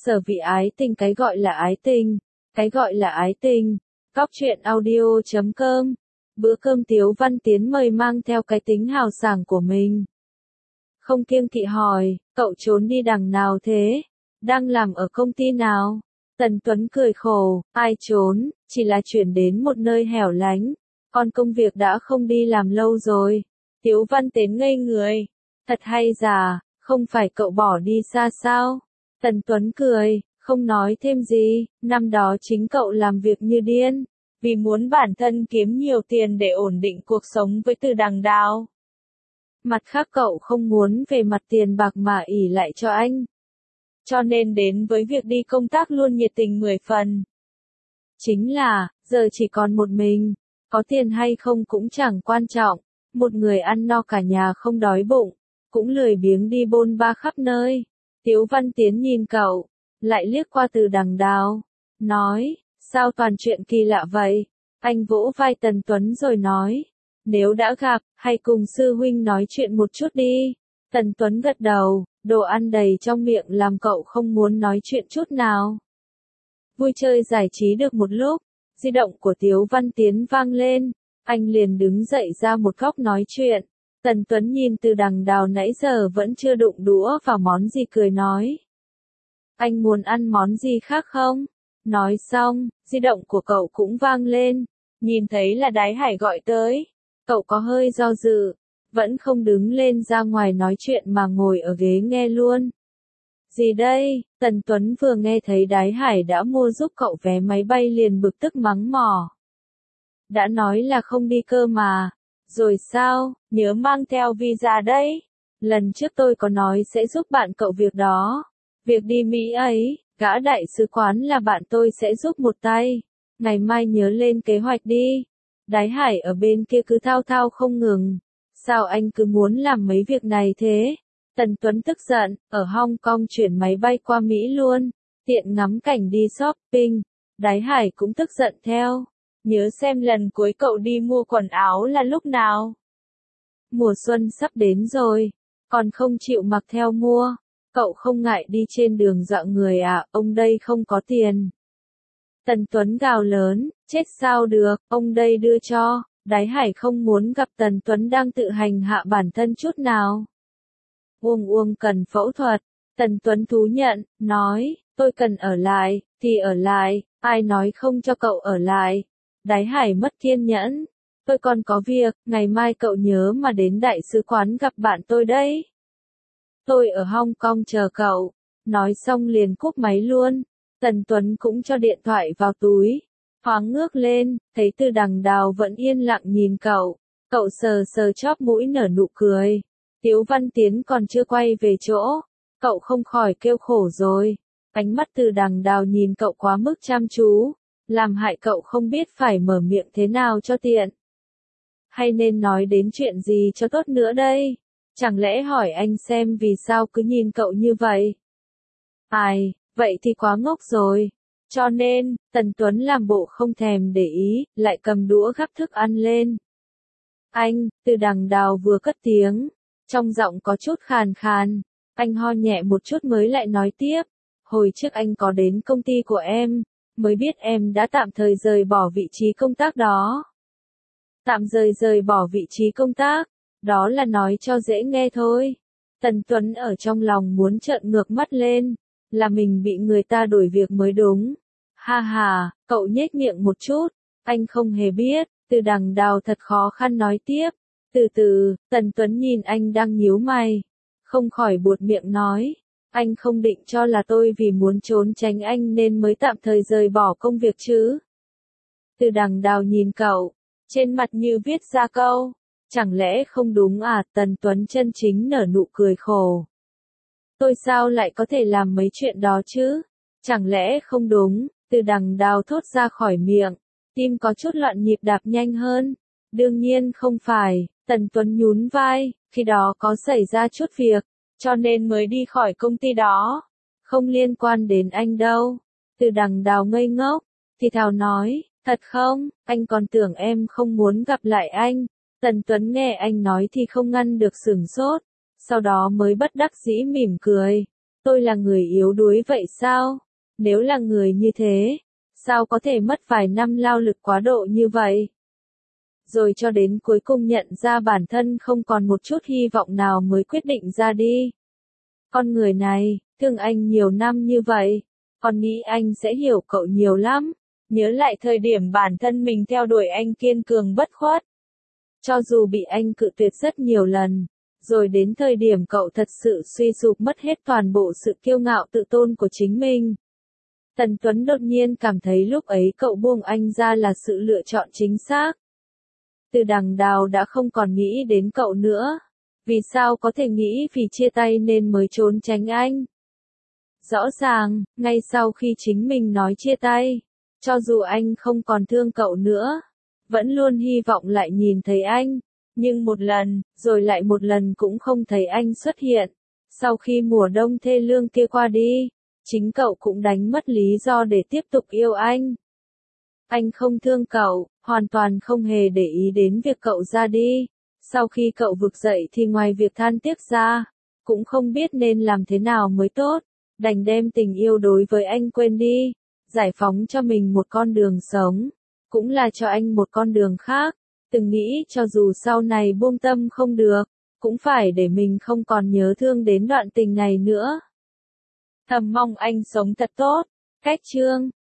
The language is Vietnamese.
Sở vị ái tình, cái gọi là ái tình, cái gọi là ái tình. Góc truyện audio.com. Bữa cơm Tiếu Văn Tiến mời mang theo cái tính hào sảng của mình. Không kiêng kỵ hỏi, cậu trốn đi đằng nào thế? Đang làm ở công ty nào? Tần Tuấn cười khổ, ai trốn, chỉ là chuyển đến một nơi hẻo lánh. Còn công việc đã không đi làm lâu rồi. Tiếu Văn Tiến ngây người. Thật hay giả, không phải cậu bỏ đi xa sao? Tần Tuấn cười, không nói thêm gì, năm đó chính cậu làm việc như điên, vì muốn bản thân kiếm nhiều tiền để ổn định cuộc sống với Từ Đằng Đào. Mặt khác cậu không muốn về mặt tiền bạc mà ỷ lại cho anh. Cho nên đến với việc đi công tác luôn nhiệt tình 10 phần. Chính là, giờ chỉ còn một mình, có tiền hay không cũng chẳng quan trọng, một người ăn no cả nhà không đói bụng, cũng lười biếng đi bôn ba khắp nơi. Tiếu Văn Tiến nhìn cậu, lại liếc qua Từ Đằng Đào, nói, sao toàn chuyện kỳ lạ vậy? Anh vỗ vai Tần Tuấn rồi nói, nếu đã gặp, hãy cùng sư huynh nói chuyện một chút đi. Tần Tuấn gật đầu, đồ ăn đầy trong miệng làm cậu không muốn nói chuyện chút nào. Vui chơi giải trí được một lúc, di động của Tiếu Văn Tiến vang lên, anh liền đứng dậy ra một góc nói chuyện. Tần Tuấn nhìn Từ Đằng Đào nãy giờ vẫn chưa đụng đũa vào món gì cười nói. Anh muốn ăn món gì khác không? Nói xong, di động của cậu cũng vang lên, nhìn thấy là Đái Hải gọi tới. Cậu có hơi do dự, vẫn không đứng lên ra ngoài nói chuyện mà ngồi ở ghế nghe luôn. Gì đây? Tần Tuấn vừa nghe thấy Đái Hải đã mua giúp cậu vé máy bay liền bực tức mắng mỏ. Đã nói là không đi cơ mà. Rồi sao, nhớ mang theo visa đấy. Lần trước tôi có nói sẽ giúp bạn cậu việc đó. Việc đi Mỹ ấy, gã đại sứ quán là bạn tôi sẽ giúp một tay. Ngày mai nhớ lên kế hoạch đi. Đái Hải ở bên kia cứ thao thao không ngừng. Sao anh cứ muốn làm mấy việc này thế? Tần Tuấn tức giận, ở Hong Kong chuyển máy bay qua Mỹ luôn. Tiện ngắm cảnh đi shopping. Đái Hải cũng tức giận theo. Nhớ xem lần cuối cậu đi mua quần áo là lúc nào? Mùa xuân sắp đến rồi, còn không chịu mặc theo mua. Cậu không ngại đi trên đường dọa người à, ông đây không có tiền. Tần Tuấn gào lớn, chết sao được, ông đây đưa cho. Đái Hải không muốn gặp Tần Tuấn đang tự hành hạ bản thân chút nào. Uông cần phẫu thuật. Tần Tuấn thú nhận, nói, tôi cần ở lại, thì ở lại, ai nói không cho cậu ở lại. Đái Hải mất kiên nhẫn. Tôi còn có việc, ngày mai cậu nhớ mà đến đại sứ quán gặp bạn tôi đấy. Tôi ở Hong Kong chờ cậu. Nói xong liền cúp máy luôn. Tần Tuấn cũng cho điện thoại vào túi. Thoáng ngước lên, thấy Từ Đằng Đào vẫn yên lặng nhìn cậu. Cậu sờ sờ chóp mũi nở nụ cười. Tiếu Văn Tiến còn chưa quay về chỗ. Cậu không khỏi kêu khổ rồi. Ánh mắt Từ Đằng Đào nhìn cậu quá mức chăm chú. Làm hại cậu không biết phải mở miệng thế nào cho tiện. Hay nên nói đến chuyện gì cho tốt nữa đây? Chẳng lẽ hỏi anh xem vì sao cứ nhìn cậu như vậy? Ai, vậy thì quá ngốc rồi. Cho nên, Tần Tuấn làm bộ không thèm để ý, lại cầm đũa gắp thức ăn lên. Anh, Từ Đằng Đào vừa cất tiếng, trong giọng có chút khàn khàn. Anh ho nhẹ một chút mới lại nói tiếp. Hồi trước anh có đến công ty của em, mới biết em đã tạm thời rời bỏ vị trí công tác đó. Tạm rời bỏ vị trí công tác, đó là nói cho dễ nghe thôi. Tần Tuấn ở trong lòng muốn trợn ngược mắt lên, là mình bị người ta đuổi việc mới đúng. Ha ha, cậu nhếch miệng một chút, anh không hề biết. Từ Đằng Đào thật khó khăn nói tiếp. Từ từ, Tần Tuấn nhìn anh đang nhíu mày, không khỏi buột miệng nói. Anh không định cho là tôi vì muốn trốn tránh anh nên mới tạm thời rời bỏ công việc chứ? Từ Đằng Đào nhìn cậu, trên mặt như viết ra câu, chẳng lẽ không đúng à? Tần Tuấn chân chính nở nụ cười khổ. Tôi sao lại có thể làm mấy chuyện đó chứ? Chẳng lẽ không đúng? Từ Đằng Đào thốt ra khỏi miệng, tim có chút loạn nhịp đạp nhanh hơn. Đương nhiên không phải, Tần Tuấn nhún vai, khi đó có xảy ra chút việc, cho nên mới đi khỏi công ty đó. Không liên quan đến anh đâu. Từ Đằng Đào ngây ngốc, thì thào nói, thật không, anh còn tưởng em không muốn gặp lại anh. Tần Tuấn nghe anh nói thì không ngăn được sửng sốt, sau đó mới bất đắc dĩ mỉm cười. Tôi là người yếu đuối vậy sao? Nếu là người như thế, sao có thể mất vài năm lao lực quá độ như vậy? Rồi cho đến cuối cùng nhận ra bản thân không còn một chút hy vọng nào mới quyết định ra đi. Con người này, thương anh nhiều năm như vậy, con nghĩ anh sẽ hiểu cậu nhiều lắm. Nhớ lại thời điểm bản thân mình theo đuổi anh kiên cường bất khuất. Cho dù bị anh cự tuyệt rất nhiều lần, rồi đến thời điểm cậu thật sự suy sụp mất hết toàn bộ sự kiêu ngạo tự tôn của chính mình. Tần Tuấn đột nhiên cảm thấy lúc ấy cậu buông anh ra là sự lựa chọn chính xác. Từ Đằng Đào đã không còn nghĩ đến cậu nữa. Vì sao có thể nghĩ vì chia tay nên mới trốn tránh anh? Rõ ràng, ngay sau khi chính mình nói chia tay, cho dù anh không còn thương cậu nữa, vẫn luôn hy vọng lại nhìn thấy anh, nhưng một lần, rồi lại một lần cũng không thấy anh xuất hiện. Sau khi mùa đông thê lương kia qua đi, chính cậu cũng đánh mất lý do để tiếp tục yêu anh. Anh không thương cậu, hoàn toàn không hề để ý đến việc cậu ra đi. Sau khi cậu vực dậy thì ngoài việc than tiếc ra, cũng không biết nên làm thế nào mới tốt, đành đem tình yêu đối với anh quên đi, giải phóng cho mình một con đường sống, cũng là cho anh một con đường khác, từng nghĩ cho dù sau này buông tâm không được, cũng phải để mình không còn nhớ thương đến đoạn tình này nữa. Thầm mong anh sống thật tốt. Cách chương